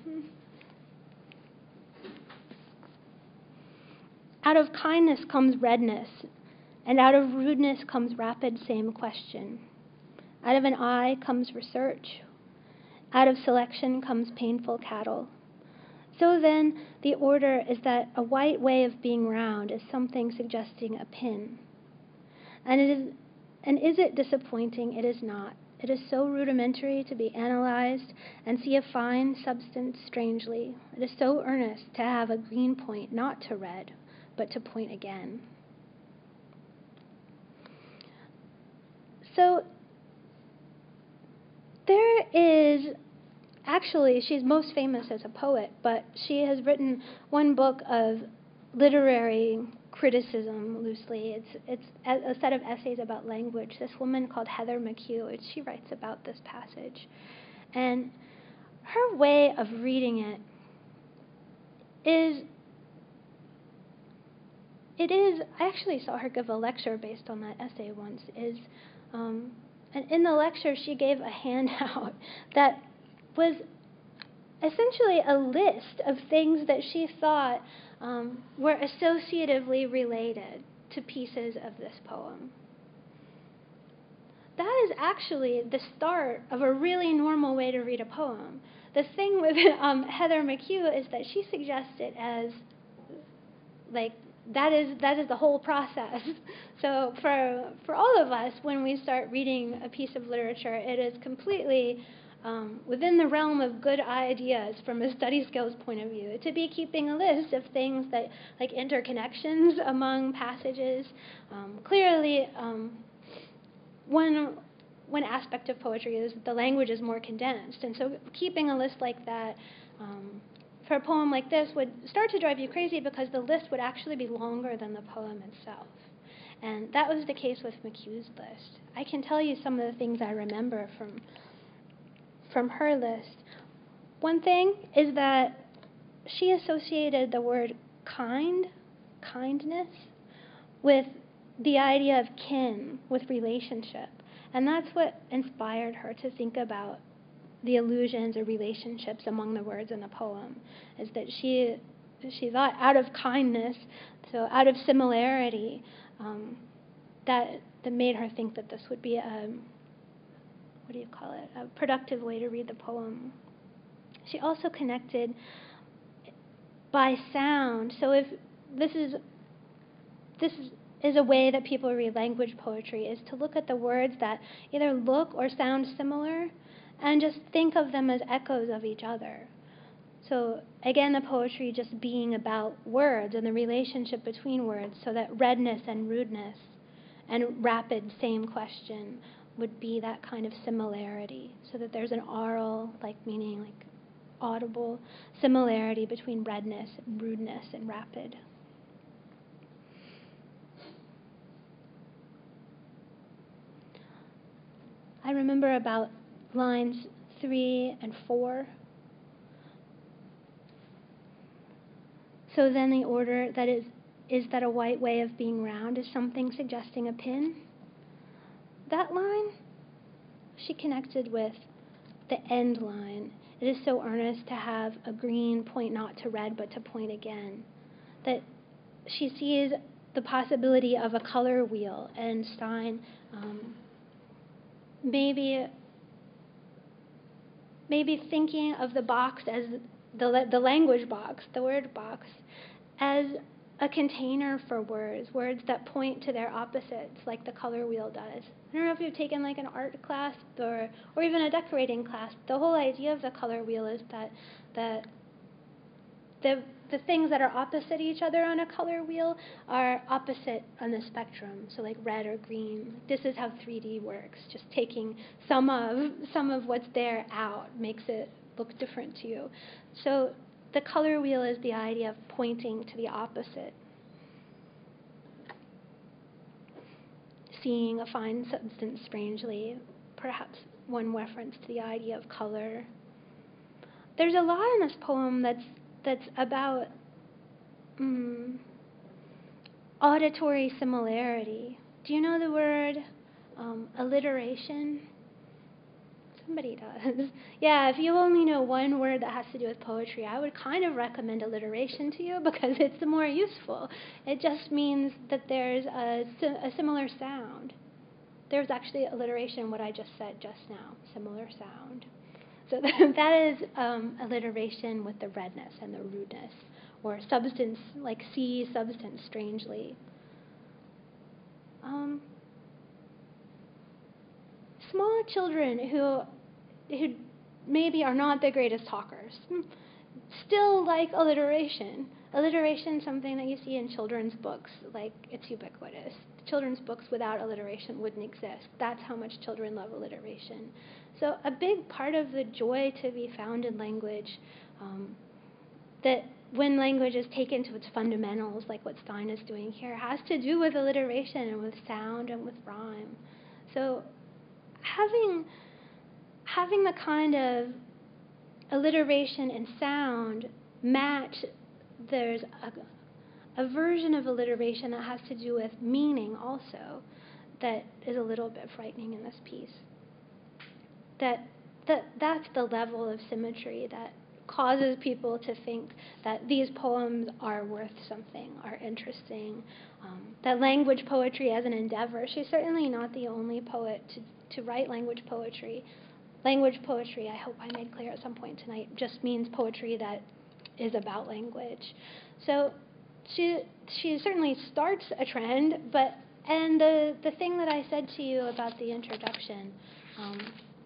Out of kindness comes redness, and out of rudeness comes rapid same question. Out of an eye comes research. Out of selection comes painful cattle. So then, the order is that a white way of being round is something suggesting a pin. And it is, and is it disappointing? It is not. It is so rudimentary to be analyzed and see a fine substance strangely. It is so earnest to have a green point, not to red, but to point again. So there is, actually, she's most famous as a poet, but she has written one book of literary criticism, loosely. It's it's a, a set of essays about language. This woman called Heather McHugh, she writes about this passage. And her way of reading it is, it is, I actually saw her give a lecture based on that essay once, is, um, and in the lecture she gave a handout that was essentially a list of things that she thought um, were associatively related to pieces of this poem. That is actually the start of a really normal way to read a poem. The thing with um, Heather McHugh is that she suggests it as, like, that is that is the whole process. So for for all of us, when we start reading a piece of literature, it is completely um, within the realm of good ideas from a study skills point of view to be keeping a list of things that, like interconnections among passages. Um, clearly, um, one one aspect of poetry is the language is more condensed, and so keeping a list like that um, for a poem like this would start to drive you crazy because the list would actually be longer than the poem itself. And that was the case with McHugh's list. I can tell you some of the things I remember from from her list. One thing is that she associated the word kind, kindness, with the idea of kin, with relationship. And that's what inspired her to think about the allusions or relationships among the words in the poem, is that she she thought out of kindness, so out of similarity, um, that that made her think that this would be a, what do you call it, a productive way to read the poem. She also connected by sound. So if this is this is, is a way that people read language poetry, is to look at the words that either look or sound similar, and just think of them as echoes of each other. So again, the poetry just being about words and the relationship between words, so that redness and rudeness and rapid, same question, would be that kind of similarity, so that there's an aural, like meaning like audible similarity between redness, rudeness, and rapid. I remember about lines three and four. So then the order that is, is that a white way of being round is something suggesting a pin. That line, she connected with the end line. It is so earnest to have a green point not to red but to point again. That she sees the possibility of a color wheel, and Stein um, maybe maybe thinking of the box as the the language box, the word box, as a container for words, words that point to their opposites, like the color wheel does. I don't know if you've taken like an art class or or even a decorating class. The whole idea of the color wheel is that that the the things that are opposite each other on a color wheel are opposite on the spectrum. So like red or green. This is how three D works. Just taking some of some of what's there out makes it look different to you. So the color wheel is the idea of pointing to the opposite. Seeing a fine substance strangely, perhaps one reference to the idea of color. There's a lot in this poem that's that's about um, auditory similarity. Do you know the word um, alliteration? Somebody does. Yeah, if you only know one word that has to do with poetry, I would kind of recommend alliteration to you because it's the more useful. It just means that there's a, a similar sound. There's actually alliteration, what I just said just now, similar sound. So that is um, alliteration with the redness and the rudeness, or substance, like see substance strangely. Um, small children who who maybe are not the greatest talkers still like alliteration. Alliteration is something that you see in children's books, like it's ubiquitous. Children's books without alliteration wouldn't exist. That's how much children love alliteration. So a big part of the joy to be found in language, um, that when language is taken to its fundamentals, like what Stein is doing here, has to do with alliteration and with sound and with rhyme. So having having the kind of alliteration and sound match. There's a, a version of alliteration that has to do with meaning also that is a little bit frightening in this piece. That, that that's the level of symmetry that causes people to think that these poems are worth something, are interesting, um, that language poetry as an endeavor. She's certainly not the only poet to, to write language poetry. Language poetry, I hope I made clear at some point tonight, just means poetry that is about language. So she she certainly starts a trend, but and the, the thing that I said to you about the introduction, um,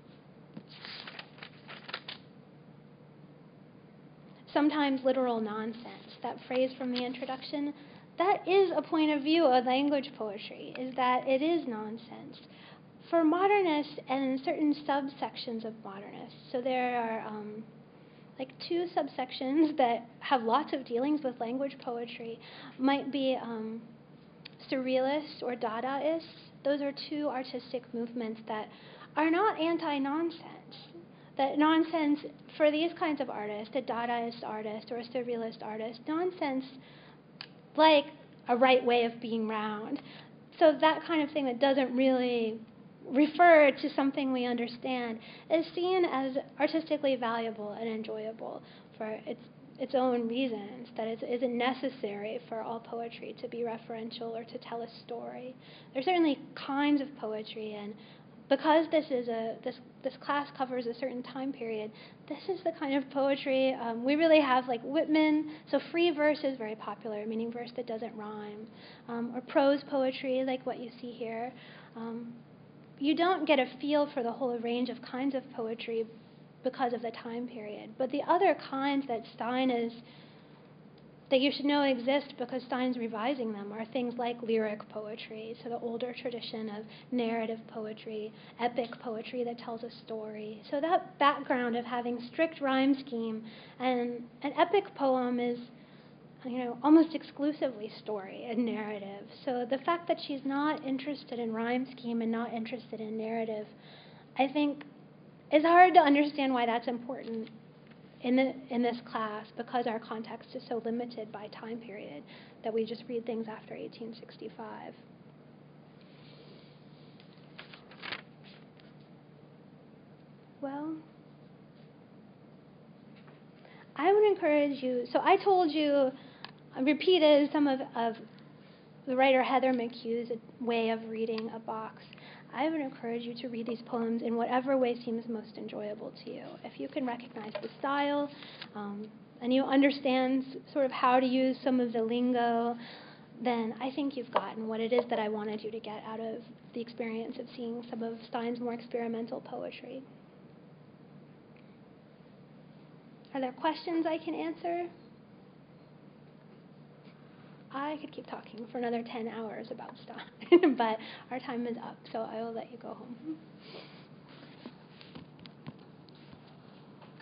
sometimes literal nonsense, that phrase from the introduction, that is a point of view of language poetry, is that it is nonsense. For modernists and certain subsections of modernists, so there are um, like two subsections that have lots of dealings with language poetry, might be um, surrealists or Dadaists. Those are two artistic movements that are not anti-nonsense. That nonsense, for these kinds of artists, a Dadaist artist or a surrealist artist, nonsense, like a right way of being round. So that kind of thing that doesn't really refer to something we understand is seen as artistically valuable and enjoyable for its its own reasons, that it isn't necessary for all poetry to be referential or to tell a story. There's certainly kinds of poetry, and because this is a this this class covers a certain time period, this is the kind of poetry um, we really have, like Whitman. So free verse is very popular, meaning verse that doesn't rhyme, um, or prose poetry, like what you see here. Um, you don't get a feel for the whole range of kinds of poetry because of the time period. But the other kinds that Stein is, that you should know exist because Stein's revising them, are things like lyric poetry, so the older tradition of narrative poetry, epic poetry that tells a story. So that background of having strict rhyme scheme, and an epic poem is, you know, almost exclusively story and narrative. So the fact that she's not interested in rhyme scheme and not interested in narrative, I think it's hard to understand why that's important in the, in this class, because our context is so limited by time period that we just read things after eighteen sixty-five. Well, I would encourage you, so I told you, I repeated some of, of the writer Heather McHugh's way of reading a box. I would encourage you to read these poems in whatever way seems most enjoyable to you. If you can recognize the style, um, and you understand sort of how to use some of the lingo, then I think you've gotten what it is that I wanted you to get out of the experience of seeing some of Stein's more experimental poetry. Are there questions I can answer? I could keep talking for another ten hours about Stein, but our time is up, so I will let you go home.